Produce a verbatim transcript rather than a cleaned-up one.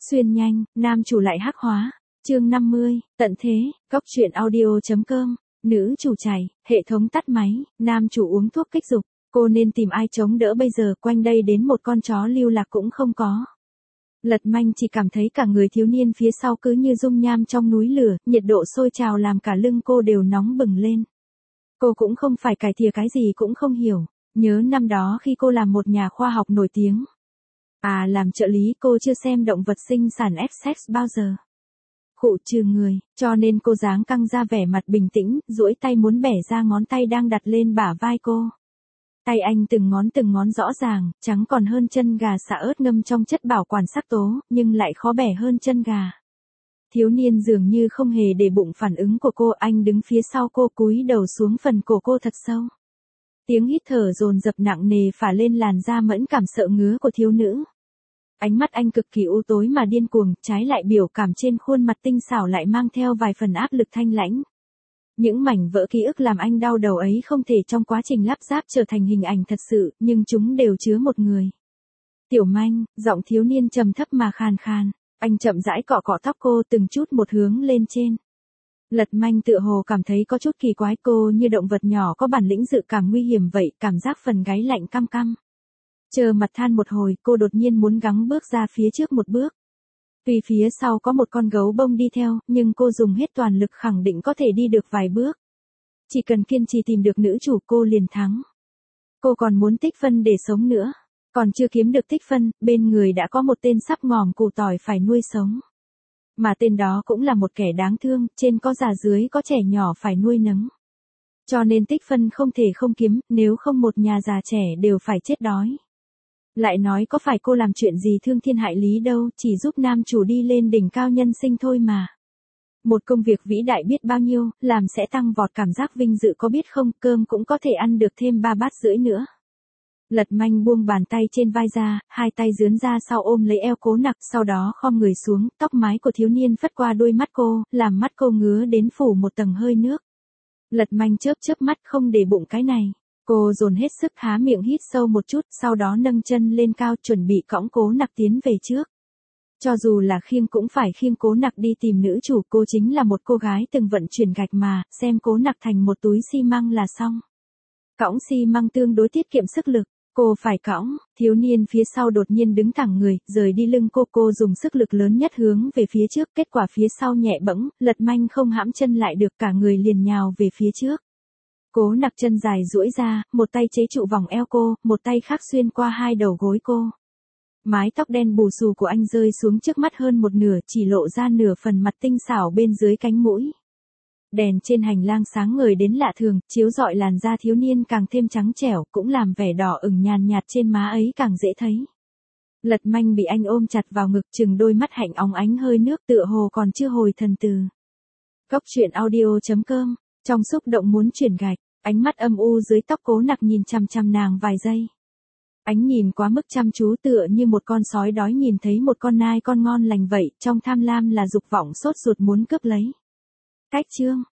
Xuyên nhanh, nam chủ lại hắc hóa. Chương năm mươi, tận thế, góc truyện audio.com, nữ chủ chảy, hệ thống tắt máy, nam chủ uống thuốc kích dục, cô nên tìm ai chống đỡ bây giờ, quanh đây đến một con chó lưu lạc cũng không có. Lật Manh chỉ cảm thấy cả người thiếu niên phía sau cứ như dung nham trong núi lửa, nhiệt độ sôi trào làm cả lưng cô đều nóng bừng lên. Cô cũng không phải cải thìa cái gì cũng không hiểu, nhớ năm đó khi cô làm một nhà khoa học nổi tiếng. À, làm trợ lý cô chưa xem động vật sinh sản Essex bao giờ. Khụ trừ người, cho nên cô dáng căng ra vẻ mặt bình tĩnh, duỗi tay muốn bẻ ra ngón tay đang đặt lên bả vai cô. Tay anh từng ngón từng ngón rõ ràng, trắng còn hơn chân gà xạ ớt ngâm trong chất bảo quản sắc tố, nhưng lại khó bẻ hơn chân gà. Thiếu niên dường như không hề để bụng phản ứng của cô, anh đứng phía sau cô cúi đầu xuống phần cổ cô thật sâu. Tiếng hít thở dồn dập nặng nề phả lên làn da mẫn cảm sợ ngứa của thiếu nữ. Ánh mắt anh cực kỳ u tối mà điên cuồng, trái lại biểu cảm trên khuôn mặt tinh xảo lại mang theo vài phần áp lực thanh lãnh. Những mảnh vỡ ký ức làm anh đau đầu ấy không thể trong quá trình lắp ráp trở thành hình ảnh thật sự, nhưng chúng đều chứa một người. Tiểu Manh, giọng thiếu niên trầm thấp mà khàn khàn, anh chậm rãi cọ cọ tóc cô từng chút một hướng lên trên. Lật Manh tựa hồ cảm thấy có chút kỳ quái, cô như động vật nhỏ có bản lĩnh dự cảm nguy hiểm vậy, cảm giác phần gáy lạnh căm căm. Chờ mặt than một hồi, cô đột nhiên muốn gắng bước ra phía trước một bước. Tuy phía sau có một con gấu bông đi theo, nhưng cô dùng hết toàn lực khẳng định có thể đi được vài bước. Chỉ cần kiên trì tìm được nữ chủ cô liền thắng. Cô còn muốn tích phân để sống nữa. Còn chưa kiếm được tích phân, bên người đã có một tên sắp ngòm củ tỏi phải nuôi sống. Mà tên đó cũng là một kẻ đáng thương, trên có già dưới có trẻ nhỏ phải nuôi nấng. Cho nên tích phân không thể không kiếm, nếu không một nhà già trẻ đều phải chết đói. Lại nói có phải cô làm chuyện gì thương thiên hại lý đâu, chỉ giúp nam chủ đi lên đỉnh cao nhân sinh thôi mà. Một công việc vĩ đại biết bao nhiêu, làm sẽ tăng vọt cảm giác vinh dự có biết không, cơm cũng có thể ăn được thêm ba bát rưỡi nữa. Lật Manh buông bàn tay trên vai ra, hai tay dướn ra sau ôm lấy eo Cố Nặc, sau đó khom người xuống, tóc mái của thiếu niên phất qua đôi mắt cô, làm mắt cô ngứa đến phủ một tầng hơi nước. Lật Manh chớp chớp mắt không để bụng cái này. Cô dồn hết sức há miệng hít sâu một chút, sau đó nâng chân lên cao chuẩn bị cõng Cố Nặc tiến về trước. Cho dù là khiêng cũng phải khiêng Cố Nặc đi tìm nữ chủ, cô chính là một cô gái từng vận chuyển gạch mà, xem Cố Nặc thành một túi xi măng là xong. Cõng xi măng tương đối tiết kiệm sức lực, cô phải cõng, thiếu niên phía sau đột nhiên đứng thẳng người, rời đi lưng cô, cô dùng sức lực lớn nhất hướng về phía trước, kết quả phía sau nhẹ bẫng, Lật Manh không hãm chân lại được, cả người liền nhào về phía trước. Cố Nặc chân dài duỗi ra, một tay chế trụ vòng eo cô, một tay khác xuyên qua hai đầu gối cô. Mái tóc đen bù xù của anh rơi xuống trước mắt hơn một nửa, chỉ lộ ra nửa phần mặt tinh xảo bên dưới cánh mũi. Đèn trên hành lang sáng ngời đến lạ thường, chiếu rọi làn da thiếu niên càng thêm trắng trẻo, cũng làm vẻ đỏ ửng nhàn nhạt trên má ấy càng dễ thấy. Lật Manh bị anh ôm chặt vào ngực, chừng đôi mắt hạnh óng ánh hơi nước, tựa hồ còn chưa hồi thần từ. Góc truyện audio.com, trong xúc động muốn chuyển gạch, ánh mắt âm u dưới tóc Cố Nặc nhìn chằm chằm nàng vài giây. Ánh nhìn quá mức chăm chú, tựa như một con sói đói nhìn thấy một con nai con ngon lành vậy, trong tham lam là dục vọng sốt ruột muốn cướp lấy. Cách chương